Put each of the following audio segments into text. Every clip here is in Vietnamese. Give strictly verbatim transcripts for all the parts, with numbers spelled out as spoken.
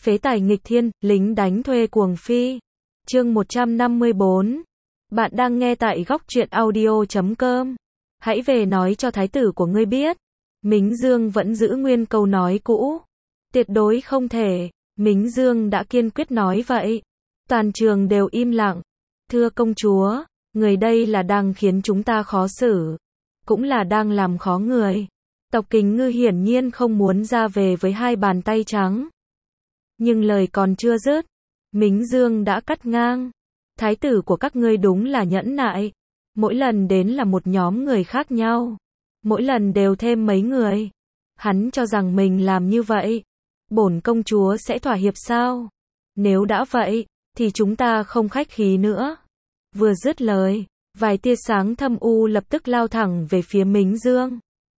Phế tài nghịch thiên, lính đánh thuê cuồng phi. Chương một trăm năm mươi bốn. Bạn đang nghe tại góc truyện audio chấm com. Hãy về nói cho thái tử của ngươi biết. Mính Dương vẫn giữ nguyên câu nói cũ. Tuyệt đối không thể. Mính Dương đã kiên quyết nói vậy. Toàn trường đều im lặng. Thưa công chúa, người đây là đang khiến chúng ta khó xử. Cũng là đang làm khó người. Tộc Kình Ngư hiển nhiên không muốn ra về với hai bàn tay trắng. Nhưng lời còn chưa dứt, Mính Dương đã cắt ngang. Thái tử của các ngươi đúng là nhẫn nại. Mỗi lần đến là một nhóm người khác nhau. Mỗi lần đều thêm mấy người. Hắn cho rằng mình làm như vậy, bổn công chúa sẽ thỏa hiệp sao? Nếu đã vậy, thì chúng ta không khách khí nữa. Vừa dứt lời, vài tia sáng thâm u lập tức lao thẳng về phía Mính Dương.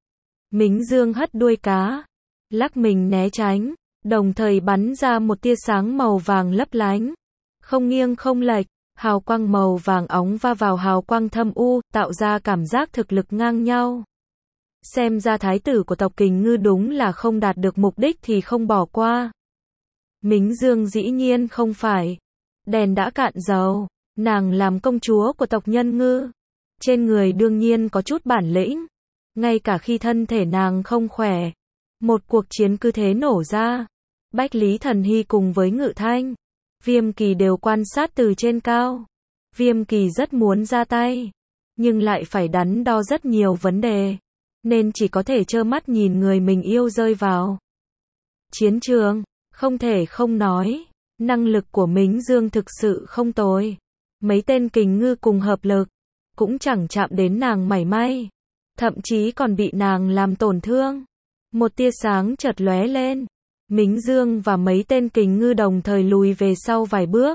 Mính Dương hất đuôi cá, lắc mình né tránh, đồng thời bắn ra một tia sáng màu vàng lấp lánh. Không nghiêng không lệch, hào quang màu vàng óng va vào hào quang thâm u, tạo ra cảm giác thực lực ngang nhau. Xem ra thái tử của tộc Kình Ngư đúng là không đạt được mục đích thì không bỏ qua. Mính Dương dĩ nhiên không phải. Đèn đã cạn dầu, nàng làm công chúa của tộc Nhân Ngư. Trên người đương nhiên có chút bản lĩnh. Ngay cả khi thân thể nàng không khỏe, một cuộc chiến cứ thế nổ ra. Bách Lý Thần Hy cùng với Ngự Thanh, Viêm Kỳ đều quan sát từ trên cao. Viêm Kỳ rất muốn ra tay, nhưng lại phải đắn đo rất nhiều vấn đề, nên chỉ có thể trơ mắt nhìn người mình yêu rơi vào chiến trường. Không thể không nói, năng lực của Mính Dương thực sự không tồi. Mấy tên Kình Ngư cùng hợp lực, cũng chẳng chạm đến nàng mảy may. Thậm chí còn bị nàng làm tổn thương. Một tia sáng chợt lóe lên. Mính Dương và mấy tên Kình Ngư đồng thời lùi về sau vài bước.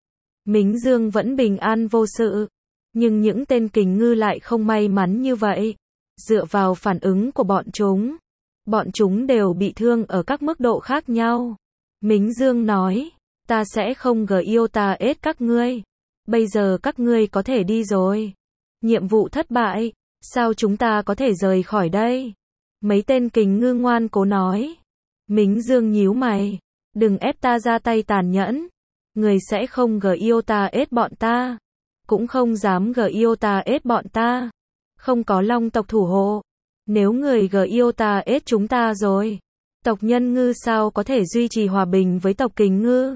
Mính Dương vẫn bình an vô sự. Nhưng những tên Kình Ngư lại không may mắn như vậy. Dựa vào phản ứng của bọn chúng, bọn chúng đều bị thương ở các mức độ khác nhau. Mính Dương nói, ta sẽ không gờ yêu ta ết các ngươi. Bây giờ các ngươi có thể đi rồi. Nhiệm vụ thất bại. Sao chúng ta có thể rời khỏi đây? Mấy tên Kình Ngư ngoan cố nói. Mính Dương nhíu mày. Đừng ép ta ra tay tàn nhẫn. Người sẽ không gờ yêu ta ết bọn ta. Cũng không dám gờ yêu ta ết bọn ta. Không có Long tộc thủ hộ. Nếu người gờ yêu ta ết chúng ta rồi, tộc Nhân Ngư sao có thể duy trì hòa bình với tộc Kình Ngư?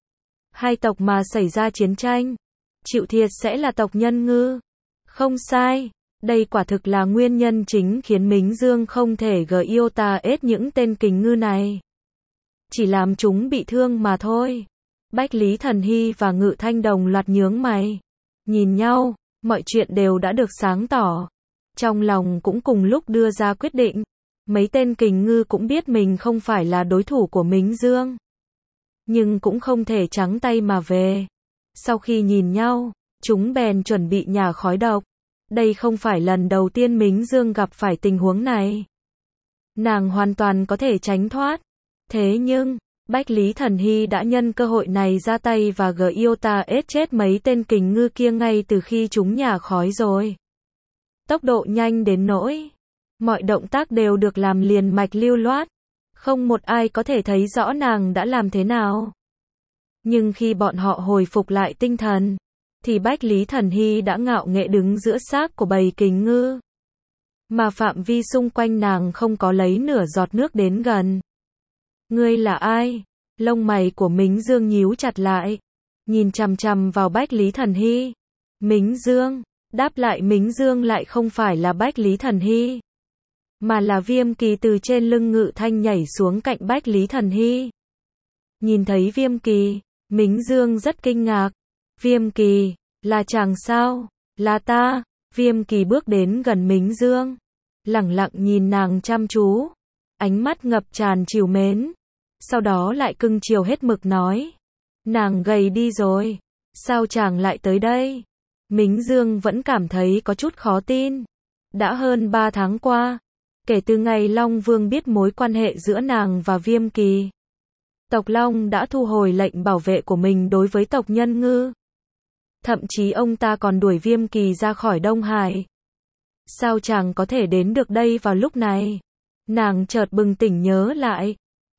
Hai tộc mà xảy ra chiến tranh, chịu thiệt sẽ là tộc Nhân Ngư. Không sai. Đây quả thực là nguyên nhân chính khiến Mính Dương không thể gờ yêu ta ết những tên Kình Ngư này. Chỉ làm chúng bị thương mà thôi. Bách Lý Thần Hy và Ngự Thanh đồng loạt nhướng mày. Nhìn nhau, mọi chuyện đều đã được sáng tỏ. Trong lòng cũng cùng lúc đưa ra quyết định. Mấy tên Kình Ngư cũng biết mình không phải là đối thủ của Mính Dương. Nhưng cũng không thể trắng tay mà về. Sau khi nhìn nhau, chúng bèn chuẩn bị nhả khói độc. Đây không phải lần đầu tiên Mính Dương gặp phải tình huống này. Nàng hoàn toàn có thể tránh thoát. Thế nhưng, Bách Lý Thần Hy đã nhân cơ hội này ra tay và gờ yêu ta ết chết mấy tên Kình Ngư kia ngay từ khi chúng nhả khói rồi. Tốc độ nhanh đến nỗi mọi động tác đều được làm liền mạch lưu loát. Không một ai có thể thấy rõ nàng đã làm thế nào. Nhưng khi bọn họ hồi phục lại tinh thần, thì Bách Lý Thần Hy đã ngạo nghễ đứng giữa xác của bầy Kình Ngư. Mà phạm vi xung quanh nàng không có lấy nửa giọt nước đến gần. Ngươi là ai? Lông mày của Mính Dương nhíu chặt lại. Nhìn chằm chằm vào Bách Lý Thần Hy. Mính Dương. Đáp lại Mính Dương lại không phải là Bách Lý Thần Hy, mà là Viêm Kỳ từ trên lưng Ngự Thanh nhảy xuống cạnh Bách Lý Thần Hy. Nhìn thấy Viêm Kỳ, Mính Dương rất kinh ngạc. Viêm Kỳ, là chàng sao? Là ta. Viêm Kỳ bước đến gần Mính Dương, lẳng lặng nhìn nàng chăm chú, ánh mắt ngập tràn trìu mến. Sau đó lại cưng chiều hết mực nói, nàng gầy đi rồi, sao chàng lại tới đây? Mính Dương vẫn cảm thấy có chút khó tin. Đã hơn ba tháng qua, kể từ ngày Long Vương biết mối quan hệ giữa nàng và Viêm Kỳ, tộc Long đã thu hồi lệnh bảo vệ của mình đối với tộc Nhân Ngư. Thậm chí ông ta còn đuổi Viêm Kỳ ra khỏi Đông Hải. Sao chàng có thể đến được đây vào lúc này? Nàng chợt bừng tỉnh nhớ lại.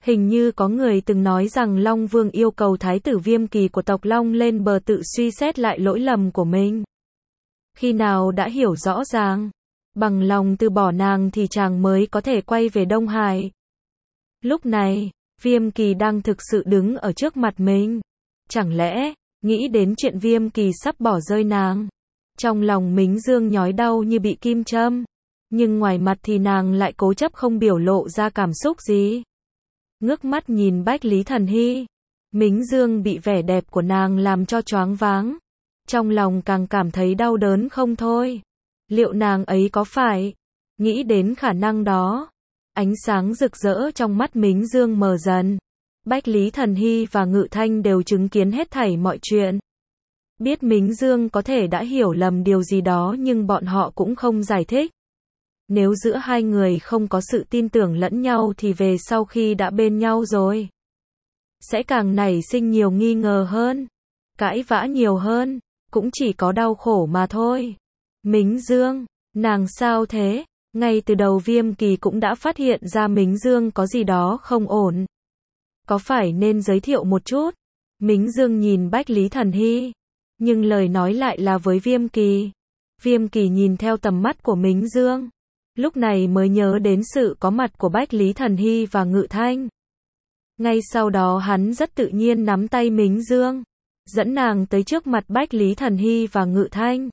Hình như có người từng nói rằng Long Vương yêu cầu thái tử Viêm Kỳ của tộc Long lên bờ tự suy xét lại lỗi lầm của mình. Khi nào đã hiểu rõ ràng, bằng lòng từ bỏ nàng thì chàng mới có thể quay về Đông Hải. Lúc này, Viêm Kỳ đang thực sự đứng ở trước mặt mình. Chẳng lẽ, nghĩ đến chuyện Viêm Kỳ sắp bỏ rơi nàng. Trong lòng Mính Dương nhói đau như bị kim châm. Nhưng ngoài mặt thì nàng lại cố chấp không biểu lộ ra cảm xúc gì. Ngước mắt nhìn Bách Lý Thần Hy. Mính Dương bị vẻ đẹp của nàng làm cho choáng váng. Trong lòng càng cảm thấy đau đớn không thôi. Liệu nàng ấy có phải? Nghĩ đến khả năng đó. Ánh sáng rực rỡ trong mắt Mính Dương mờ dần. Bách Lý Thần Hy và Ngự Thanh đều chứng kiến hết thảy mọi chuyện. Biết Mính Dương có thể đã hiểu lầm điều gì đó nhưng bọn họ cũng không giải thích. Nếu giữa hai người không có sự tin tưởng lẫn nhau thì về sau khi đã bên nhau rồi, sẽ càng nảy sinh nhiều nghi ngờ hơn, cãi vã nhiều hơn, cũng chỉ có đau khổ mà thôi. Mính Dương, nàng sao thế? Ngay từ đầu Viêm Kỳ cũng đã phát hiện ra Mính Dương có gì đó không ổn. Có phải nên giới thiệu một chút? Mính Dương nhìn Bách Lý Thần Hy, nhưng lời nói lại là với Viêm Kỳ. Viêm Kỳ nhìn theo tầm mắt của Mính Dương, lúc này mới nhớ đến sự có mặt của Bách Lý Thần Hy và Ngự Thanh. Ngay sau đó hắn rất tự nhiên nắm tay Mính Dương, dẫn nàng tới trước mặt Bách Lý Thần Hy và Ngự Thanh.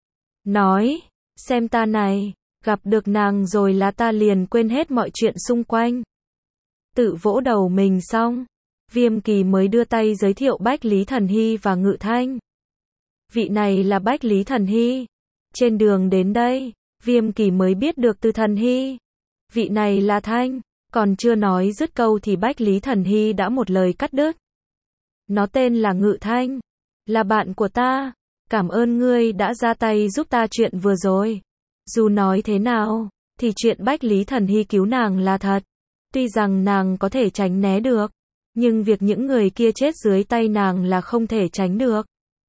Nói, xem ta này, gặp được nàng rồi là ta liền quên hết mọi chuyện xung quanh. Tự vỗ đầu mình xong, Viêm Kỳ mới đưa tay giới thiệu Bách Lý Thần Hy và Ngự Thanh. Vị này là Bách Lý Thần Hy. Trên đường đến đây, Viêm Kỳ mới biết được từ Thần Hy. Vị này là Thanh. Còn chưa nói dứt câu thì Bách Lý Thần Hy đã một lời cắt đứt. Nó tên là Ngự Thanh. Là bạn của ta. Cảm ơn ngươi đã ra tay giúp ta chuyện vừa rồi. Dù nói thế nào, thì chuyện Bách Lý Thần Hy cứu nàng là thật. Tuy rằng nàng có thể tránh né được, nhưng việc những người kia chết dưới tay nàng là không thể tránh được.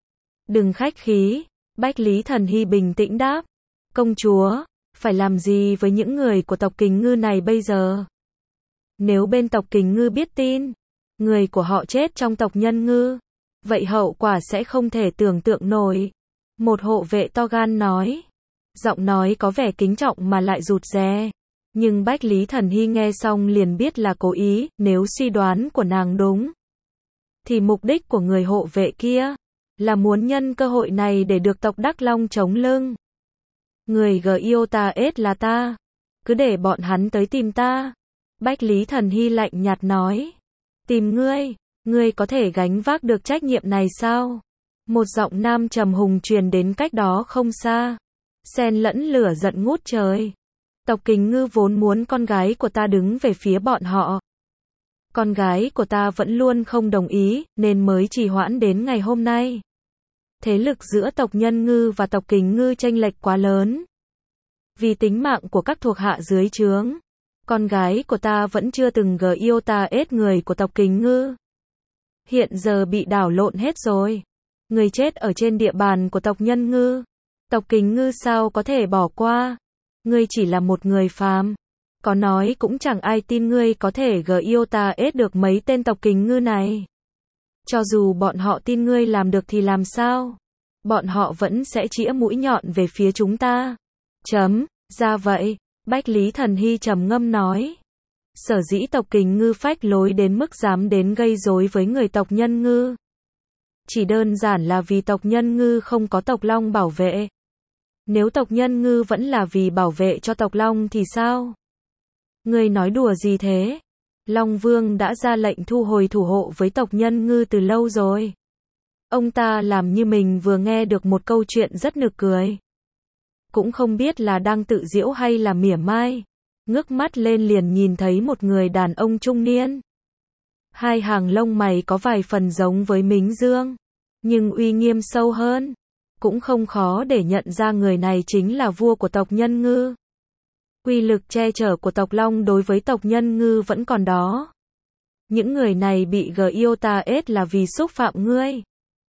Đừng khách khí, Bách Lý Thần Hy bình tĩnh đáp. Công chúa, phải làm gì với những người của tộc Kình Ngư này bây giờ? Nếu bên tộc Kình Ngư biết tin, người của họ chết trong tộc Nhân Ngư, vậy hậu quả sẽ không thể tưởng tượng nổi. Một hộ vệ to gan nói. Giọng nói có vẻ kính trọng mà lại rụt rè. Nhưng Bách Lý Thần Hy nghe xong liền biết là cố ý, nếu suy đoán của nàng đúng, thì mục đích của người hộ vệ kia là muốn nhân cơ hội này để được tộc Đắc Long chống lưng. Người Giotades là ta, cứ để bọn hắn tới tìm ta. Bách Lý Thần Hy lạnh nhạt nói. Tìm ngươi, ngươi có thể gánh vác được trách nhiệm này sao? Một giọng nam trầm hùng truyền đến cách đó không xa. Xen lẫn lửa giận ngút trời. Tộc Kình Ngư vốn muốn con gái của ta đứng về phía bọn họ. Con gái của ta vẫn luôn không đồng ý, nên mới trì hoãn đến ngày hôm nay. Thế lực giữa tộc Nhân Ngư và tộc Kình Ngư chênh lệch quá lớn. Vì tính mạng của các thuộc hạ dưới trướng, con gái của ta vẫn chưa từng Giotades người của tộc Kình Ngư. Hiện giờ bị đảo lộn hết rồi. Người chết ở trên địa bàn của tộc Nhân Ngư. Tộc Kình Ngư sao có thể bỏ qua? Ngươi chỉ là một người phàm. Có nói cũng chẳng ai tin ngươi có thể Giotades được mấy tên tộc Kình Ngư này. Cho dù bọn họ tin ngươi làm được thì làm sao? Bọn họ vẫn sẽ chĩa mũi nhọn về phía chúng ta. Chấm, ra vậy, Bách Lý Thần Hy trầm ngâm nói. Sở dĩ tộc Kình Ngư phách lối đến mức dám đến gây rối với người tộc Nhân Ngư. Chỉ đơn giản là vì tộc Nhân Ngư không có tộc Long bảo vệ. Nếu tộc Nhân Ngư vẫn là vì bảo vệ cho tộc Long thì sao? Ngươi nói đùa gì thế? Long Vương đã ra lệnh thu hồi thủ hộ với tộc Nhân Ngư từ lâu rồi. Ông ta làm như mình vừa nghe được một câu chuyện rất nực cười. Cũng không biết là đang tự giễu hay là mỉa mai. Ngước mắt lên liền nhìn thấy một người đàn ông trung niên. Hai hàng lông mày có vài phần giống với Mính Dương, nhưng uy nghiêm sâu hơn. Cũng không khó để nhận ra người này chính là vua của tộc Nhân Ngư. Uy lực che chở của tộc Long đối với tộc Nhân Ngư vẫn còn đó. Những người này bị Giotades là vì xúc phạm ngươi.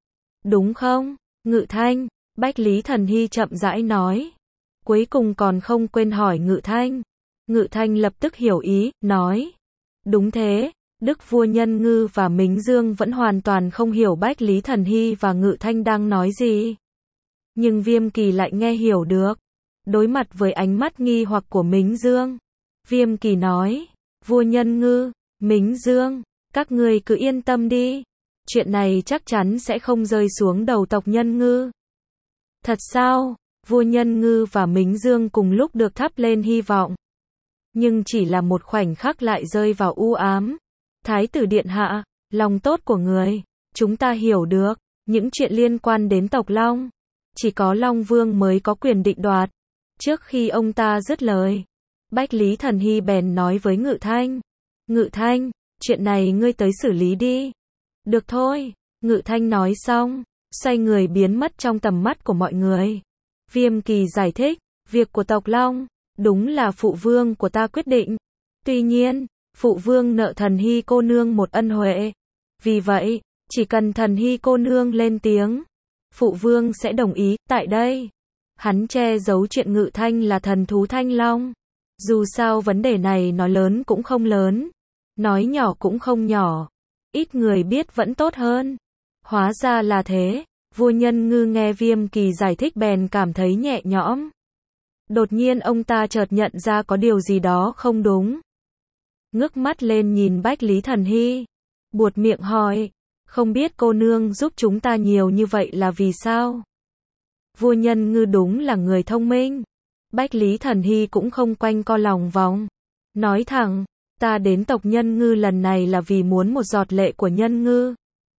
Đúng không? Ngự Thanh, Bách Lý Thần Hy chậm rãi nói. Cuối cùng còn không quên hỏi Ngự Thanh. Ngự Thanh lập tức hiểu ý, nói. Đúng thế, Đức vua Nhân Ngư và Mính Dương vẫn hoàn toàn không hiểu Bách Lý Thần Hy và Ngự Thanh đang nói gì. Nhưng Viêm Kỳ lại nghe hiểu được. Đối mặt với ánh mắt nghi hoặc của Mính Dương, Viêm Kỳ nói, vua Nhân Ngư, Mính Dương, các ngươi cứ yên tâm đi. Chuyện này chắc chắn sẽ không rơi xuống đầu tộc Nhân Ngư. Thật sao? Vua Nhân Ngư và Mính Dương cùng lúc được thắp lên hy vọng. Nhưng chỉ là một khoảnh khắc lại rơi vào u ám. Thái tử điện hạ, lòng tốt của người, chúng ta hiểu được, những chuyện liên quan đến tộc Long. Chỉ có Long Vương mới có quyền định đoạt. Trước khi ông ta dứt lời, Bách Lý Thần Hy bèn nói với Ngự Thanh. Ngự Thanh, chuyện này ngươi tới xử lý đi. Được thôi, Ngự Thanh nói xong, xoay người biến mất trong tầm mắt của mọi người. Viêm Kỳ giải thích, việc của tộc Long, đúng là phụ vương của ta quyết định. Tuy nhiên, phụ vương nợ Thần Hy cô nương một ân huệ. Vì vậy, chỉ cần Thần Hy cô nương lên tiếng, phụ vương sẽ đồng ý. Tại đây, hắn che giấu chuyện Ngự Thanh là thần thú Thanh Long. Dù sao vấn đề này nói lớn cũng không lớn, nói nhỏ cũng không nhỏ. Ít người biết vẫn tốt hơn. Hóa ra là thế. Vua Nhân Ngư nghe Viêm Kỳ giải thích bèn cảm thấy nhẹ nhõm. Đột nhiên ông ta chợt nhận ra có điều gì đó không đúng. Ngước mắt lên nhìn Bách Lý Thần Hy, buột miệng hỏi, không biết cô nương giúp chúng ta nhiều như vậy là vì sao? Vua Nhân Ngư đúng là người thông minh. Bách Lý Thần Hy cũng không quanh co lòng vòng. Nói thẳng, ta đến tộc Nhân Ngư lần này là vì muốn một giọt lệ của Nhân Ngư.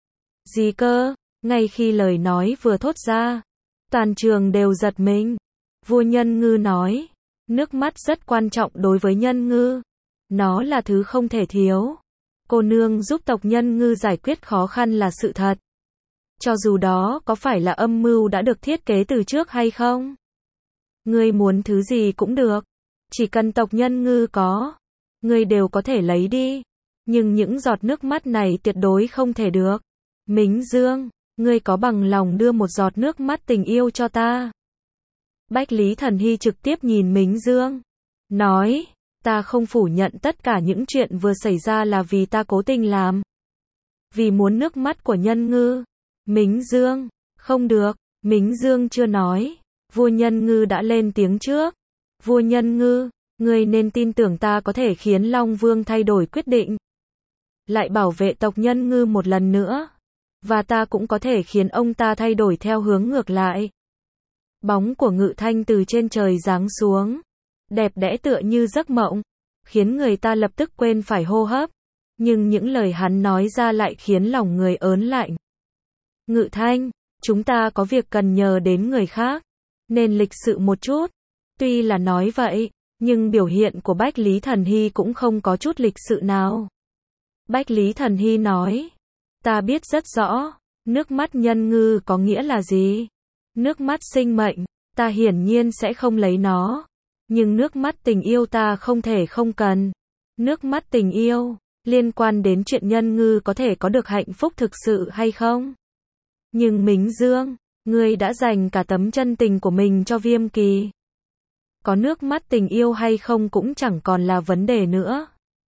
Gì cơ? Ngay khi lời nói vừa thốt ra, toàn trường đều giật mình. Vua Nhân Ngư nói, nước mắt rất quan trọng đối với Nhân Ngư. Nó là thứ không thể thiếu. Cô nương giúp tộc Nhân Ngư giải quyết khó khăn là sự thật. Cho dù đó có phải là âm mưu đã được thiết kế từ trước hay không. Ngươi muốn thứ gì cũng được. Chỉ cần tộc Nhân Ngư có, ngươi đều có thể lấy đi. Nhưng những giọt nước mắt này tuyệt đối không thể được. Mính Dương, ngươi có bằng lòng đưa một giọt nước mắt tình yêu cho ta? Bách Lý Thần Hy trực tiếp nhìn Mính Dương, nói, ta không phủ nhận tất cả những chuyện vừa xảy ra là vì ta cố tình làm. Vì muốn nước mắt của Nhân Ngư. Mính Dương, không được. Mính Dương chưa nói, vua Nhân Ngư đã lên tiếng trước. Vua Nhân Ngư, ngươi nên tin tưởng ta có thể khiến Long Vương thay đổi quyết định. Lại bảo vệ tộc Nhân Ngư một lần nữa. Và ta cũng có thể khiến ông ta thay đổi theo hướng ngược lại. Bóng của Ngự Thanh từ trên trời giáng xuống, đẹp đẽ tựa như giấc mộng, khiến người ta lập tức quên phải hô hấp. Nhưng những lời hắn nói ra lại khiến lòng người ớn lạnh. Ngự Thanh, chúng ta có việc cần nhờ đến người khác, nên lịch sự một chút. Tuy là nói vậy, nhưng biểu hiện của Bách Lý Thần Hy cũng không có chút lịch sự nào. Bách Lý Thần Hy nói, ta biết rất rõ, nước mắt Nhân Ngư có nghĩa là gì. Nước mắt sinh mệnh, ta hiển nhiên sẽ không lấy nó. Nhưng nước mắt tình yêu ta không thể không cần. Nước mắt tình yêu, liên quan đến chuyện Nhân Ngư có thể có được hạnh phúc thực sự hay không. Nhưng Mính Dương, ngươi đã dành cả tấm chân tình của mình cho Viêm Kỳ. Có nước mắt tình yêu hay không cũng chẳng còn là vấn đề nữa.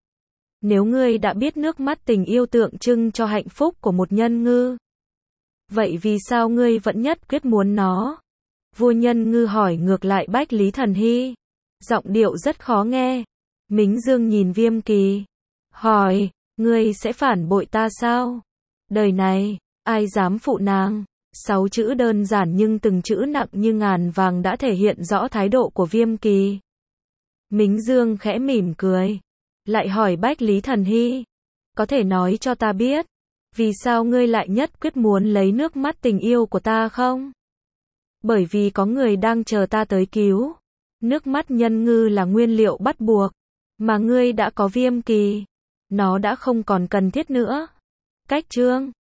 Nếu ngươi đã biết nước mắt tình yêu tượng trưng cho hạnh phúc của một Nhân Ngư, vậy vì sao ngươi vẫn nhất quyết muốn nó? Vua Nhân Ngư hỏi ngược lại Bách Lý Thần Hy. Giọng điệu rất khó nghe. Mính Dương nhìn Viêm Kỳ, hỏi, ngươi sẽ phản bội ta sao? Đời này, ai dám phụ nàng? Sáu chữ đơn giản nhưng từng chữ nặng như ngàn vàng đã thể hiện rõ thái độ của Viêm Kỳ. Mính Dương khẽ mỉm cười, lại hỏi Bách Lý Thần Hy, có thể nói cho ta biết, vì sao ngươi lại nhất quyết muốn lấy nước mắt tình yêu của ta không? Bởi vì có người đang chờ ta tới cứu. Nước mắt Nhân Ngư là nguyên liệu bắt buộc, mà ngươi đã có Viêm Kỳ, nó đã không còn cần thiết nữa. Cách chương